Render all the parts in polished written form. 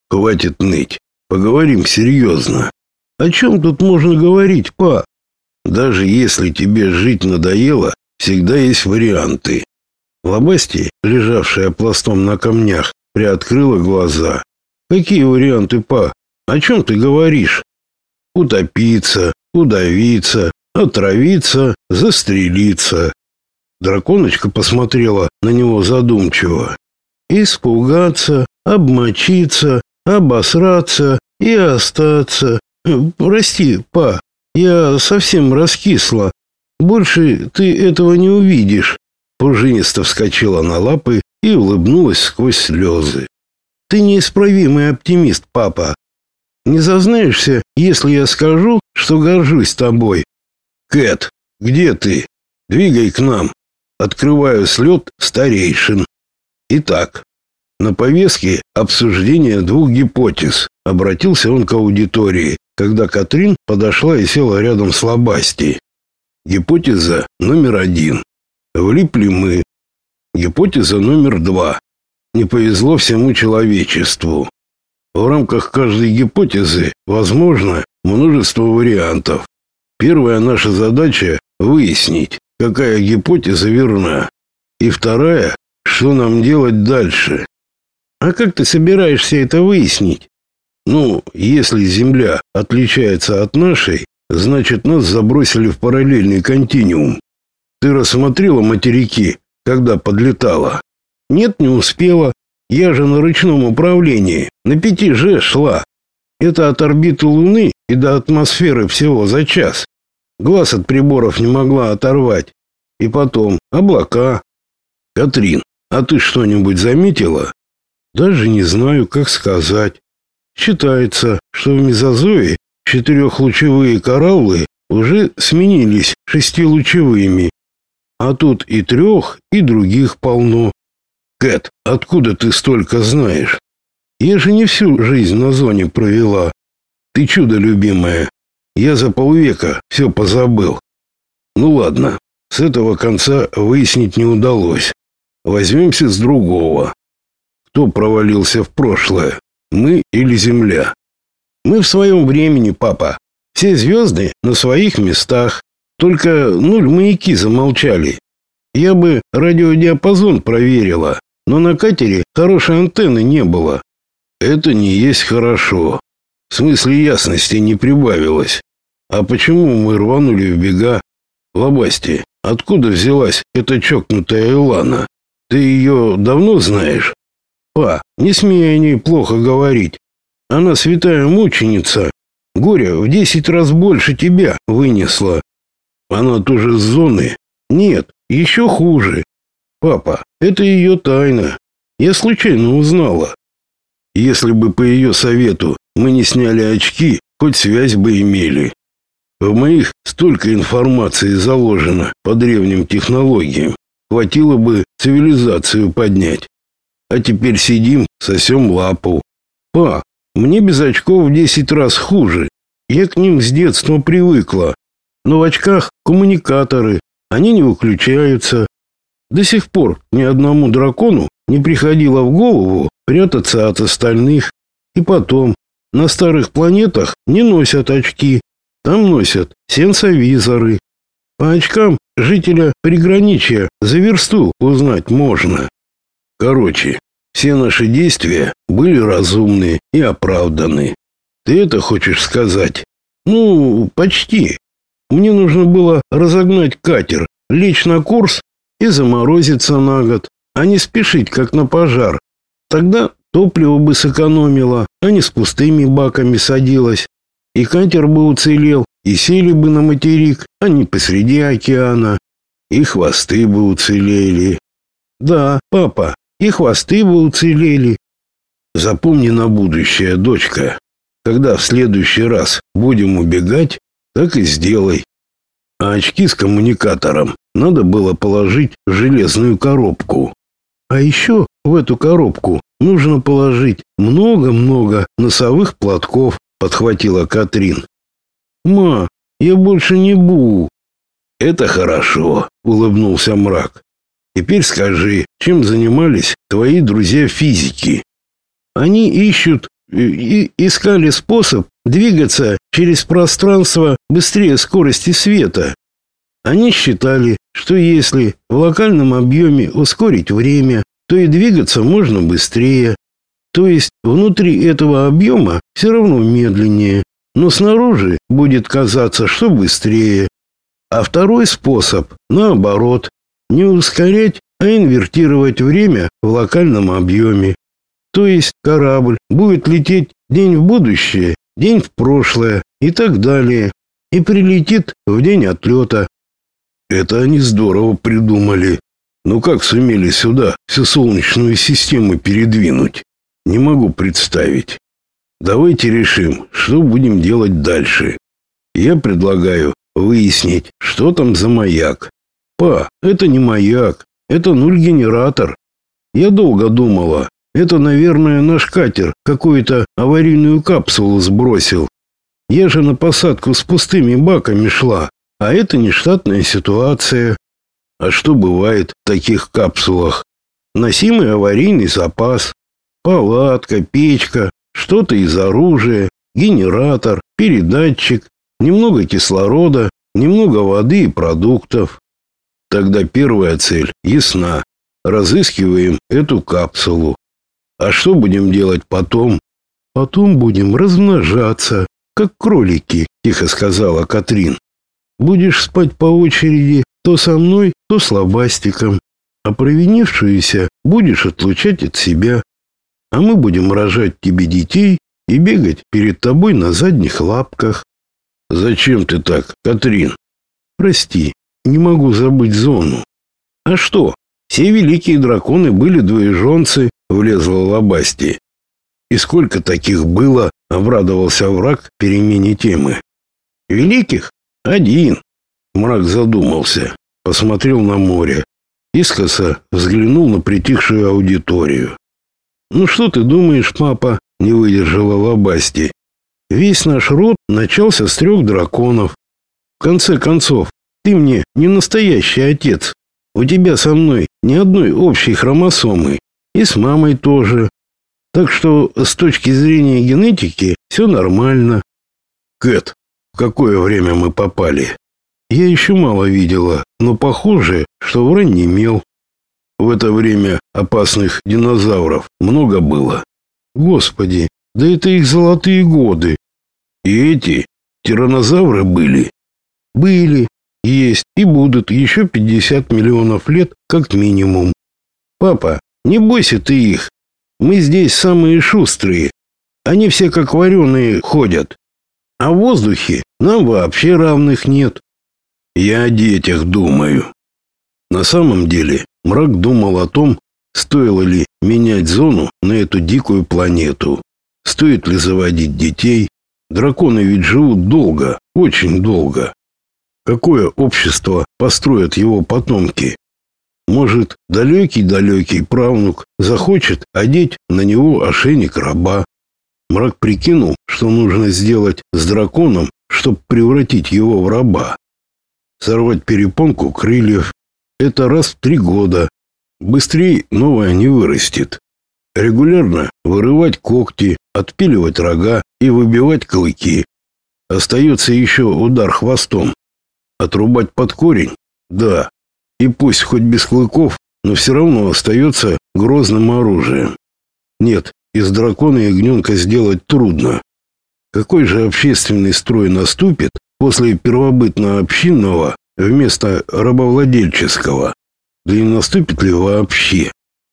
Хватит ныть. Поговорим серьезно. О чем тут можно говорить, па? Даже если тебе жить надоело, всегда есть варианты. Лобасти, лежавшая пластом на камнях, приоткрыла глаза. Какие варианты, па? О чем ты говоришь? Утопиться, удавиться, отравиться, застрелиться. Драконочка посмотрела на него задумчиво. Испугаться, обмочиться, обосраться и остаться. Прости, па, я совсем раскисла. Больше ты этого не увидишь. Пружинисто вскочила на лапы и улыбнулась сквозь слезы. Ты неисправимый оптимист, папа. Не зазнаешься, если я скажу, что горжусь тобой. Кэт, где ты? Двигай к нам. Открываю слет старейшин. Итак, на повестке обсуждение двух гипотез. Обратился он к аудитории, когда Катрин подошла и села рядом с Лобасти. Гипотеза номер 1. Влипли мы. Гипотеза номер 2. Не повезло всему человечеству. В рамках каждой гипотезы возможно множество вариантов. Первая наша задача – выяснить, какая гипотеза верна. И вторая – что нам делать дальше. А как ты собираешься это выяснить? Ну, если Земля отличается от нашей, значит, нас забросили в параллельный континуум. Ты рассмотрела материки, когда подлетала? Нет, не успела. Я же на ручном управлении, на 5G шла. Это от орбиты Луны и до атмосферы всего за час. Глаз от приборов не могла оторвать. И потом облака. Катрин, а ты что-нибудь заметила? Даже не знаю, как сказать. Считается, что в мезозое 4-лучевые кораллы уже сменились 6-лучевыми. А тут и 3, и других полно. Кэт, откуда ты столько знаешь? Я же не всю жизнь на зоне провела. Ты чудо, любимая. Я за полвека все позабыл. Ну ладно, с этого конца выяснить не удалось. Возьмемся с другого. Кто провалился в прошлое? Мы или Земля? Мы в своем времени, папа. Все звезды на своих местах. Только 0 маяки замолчали. Я бы радиодиапазон проверила, но на катере хорошей антенны не было. Это не есть хорошо. В смысле ясности не прибавилось. А почему мы рванули в бега? Лобасти, откуда взялась эта чокнутая Илана? Ты ее давно знаешь? Па, не смей о ней плохо говорить. Она святая мученица. Горе в 10 раз больше тебя вынесла. Она тоже с зоны? Нет, еще хуже. Папа, это ее тайна. Я случайно узнала. Если бы по ее совету мы не сняли очки, хоть связь бы имели. В моих столько информации заложено по древним технологиям. Хватило бы цивилизацию поднять. А теперь сидим, сосем лапу. Па, мне без очков в 10 раз хуже. Я к ним с детства привыкла. Но в очках коммуникаторы, они не выключаются. До сих пор ни одному дракону не приходило в голову прятаться от остальных. И потом, на старых планетах не носят очки, там носят сенсовизоры. По очкам жителя приграничья за версту узнать можно. Короче, все наши действия были разумны и оправданы. Ты это хочешь сказать? Ну, почти. Мне нужно было разогнать катер, лечь на курс и заморозиться на год, а не спешить, как на пожар. Тогда топливо бы сэкономило, а не с пустыми баками садилось. И катер бы уцелел, и сели бы на материк, а не посреди океана. И хвосты бы уцелели. Да, папа, и хвосты бы уцелели. Запомни на будущее, дочка. Когда в следующий раз будем убегать, так и сделай. А очки с коммуникатором надо было положить в железную коробку. А еще в эту коробку нужно положить много-много носовых платков, подхватила Катрин. Ма, я больше не буду. Это хорошо, улыбнулся Мрак. Теперь скажи, чем занимались твои друзья-физики? Они ищут и искали способ двигаться через пространство быстрее скорости света. Они считали, что если в локальном объеме ускорить время, то и двигаться можно быстрее. То есть внутри этого объема все равно медленнее, но снаружи будет казаться, что быстрее. А второй способ, наоборот, не ускорять, а инвертировать время в локальном объеме. То есть корабль будет лететь день в будущее, день в прошлое и так далее, и прилетит в день отлета. Это они здорово придумали. Но как сумели сюда всю Солнечную систему передвинуть? Не могу представить. Давайте решим, что будем делать дальше. Я предлагаю выяснить, что там за маяк. Па, это не маяк, это нуль-генератор. Я долго думала, это, наверное, наш катер какую-то аварийную капсулу сбросил. Я же на посадку с пустыми баками шла, а это нештатная ситуация. А что бывает в таких капсулах? Носимый аварийный запас, палатка, печка, что-то из оружия, генератор, передатчик, немного кислорода, немного воды и продуктов. Тогда первая цель ясна. Разыскиваем эту капсулу. А что будем делать потом? Потом будем размножаться, как кролики, тихо сказала Катрин. Будешь спать по очереди то со мной, то с Лобастиком, а провинившуюся будешь отлучать от себя. А мы будем рожать тебе детей и бегать перед тобой на задних лапках. Зачем ты так, Катрин? Прости, не могу забыть Зону. А что? Все великие драконы были двоеженцы, влезла Лобасти. И сколько таких было, обрадовался враг перемене темы. Великих? Один. Мрак задумался, посмотрел на море, искоса взглянул на притихшую аудиторию. Ну что ты думаешь, папа, не выдержала Лобасти. Весь наш род начался с 3 драконов. В конце концов, ты мне не настоящий отец. У тебя со мной ни одной общей хромосомы, и с мамой тоже. Так что с точки зрения генетики все нормально. Кэт, в какое время мы попали? Я еще мало видела, но похоже, что в раннемел. В это время опасных динозавров много было. Господи, да это их золотые годы. И эти тираннозавры были? Были, есть и будут еще 50 миллионов лет как минимум. Папа, не бойся ты их. Мы здесь самые шустрые. Они все как вареные ходят. А в воздухе нам вообще равных нет. Я о детях думаю. На самом деле, Мрак думал о том, стоило ли менять зону на эту дикую планету. Стоит ли заводить детей? Драконы ведь живут долго, очень долго. Какое общество построят его потомки? Может, далекий-далекий правнук захочет одеть на него ошейник раба. Мрак прикинул, что нужно сделать с драконом, чтобы превратить его в раба. Сорвать перепонку крыльев — это раз в 3 года. Быстрее новая не вырастет. Регулярно вырывать когти, отпиливать рога и выбивать клыки. Остается еще удар хвостом. Отрубать под корень? Да. И пусть хоть без клыков, но все равно остается грозным оружием. Нет, из дракона ягненка сделать трудно. Какой же общественный строй наступит после первобытно-общинного вместо рабовладельческого? Да и наступит ли вообще?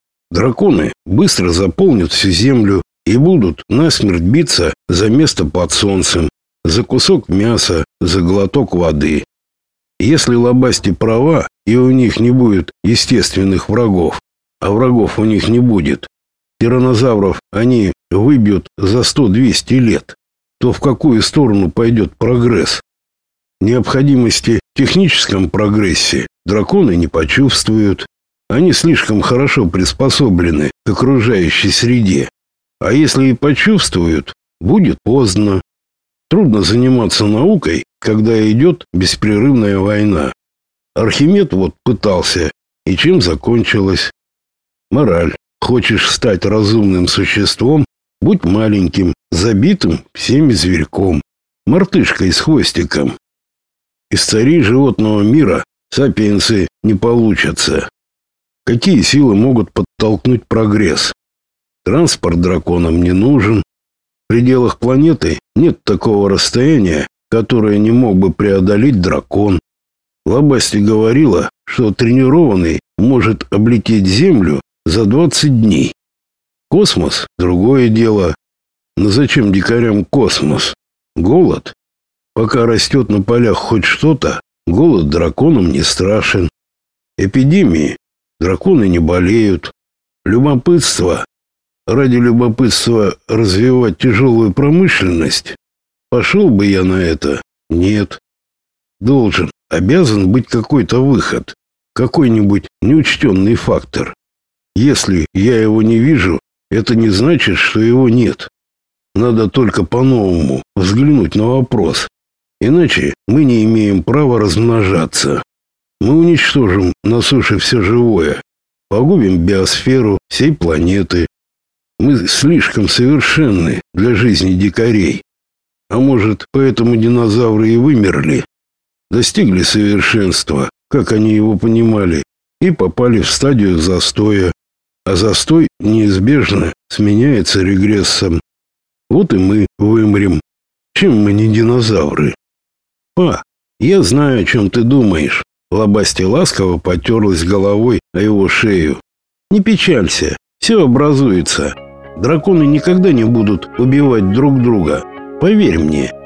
Драконы быстро заполнят всю землю и будут насмерть биться за место под солнцем, за кусок мяса, за глоток воды. Если Лобасти права, и у них не будет естественных врагов, а врагов у них не будет, тираннозавров они выбьют за 100-200 лет, то в какую сторону пойдет прогресс? Необходимости в техническом прогрессе драконы не почувствуют. Они слишком хорошо приспособлены к окружающей среде. А если и почувствуют, будет поздно. Трудно заниматься наукой, когда идет беспрерывная война. Архимед вот пытался, и чем закончилось? Мораль. Хочешь стать разумным существом? Будь маленьким, забитым всеми зверьком, мартышкой с хвостиком. Из царей животного мира сапиенсы не получатся. Какие силы могут подтолкнуть прогресс? Транспорт драконам не нужен. В пределах планеты нет такого расстояния, которое не мог бы преодолеть дракон. Лабасти говорила, что тренированный может облететь Землю за 20 дней. Космос – другое дело. Но зачем дикарям космос? Голод? Пока растет на полях хоть что-то, голод драконам не страшен. Эпидемии? Драконы не болеют. Любопытство? Ради любопытства развивать тяжелую промышленность? Пошел бы я на это? Нет. Должен, обязан быть какой-то выход, какой-нибудь неучтенный фактор. Если я его не вижу, это не значит, что его нет. Надо только по-новому взглянуть на вопрос. Иначе мы не имеем права размножаться. Мы уничтожим на суше все живое, погубим биосферу всей планеты. Мы слишком совершенны для жизни дикарей. А может, поэтому динозавры и вымерли? Достигли совершенства, как они его понимали, и попали в стадию застоя. А застой неизбежно сменяется регрессом. Вот и мы вымрем. Чем мы не динозавры? Па, я знаю, о чем ты думаешь. Лабасти ласково потерлась головой о его шею. Не печалься, все образуется. Драконы никогда не будут убивать друг друга. Поверь мне.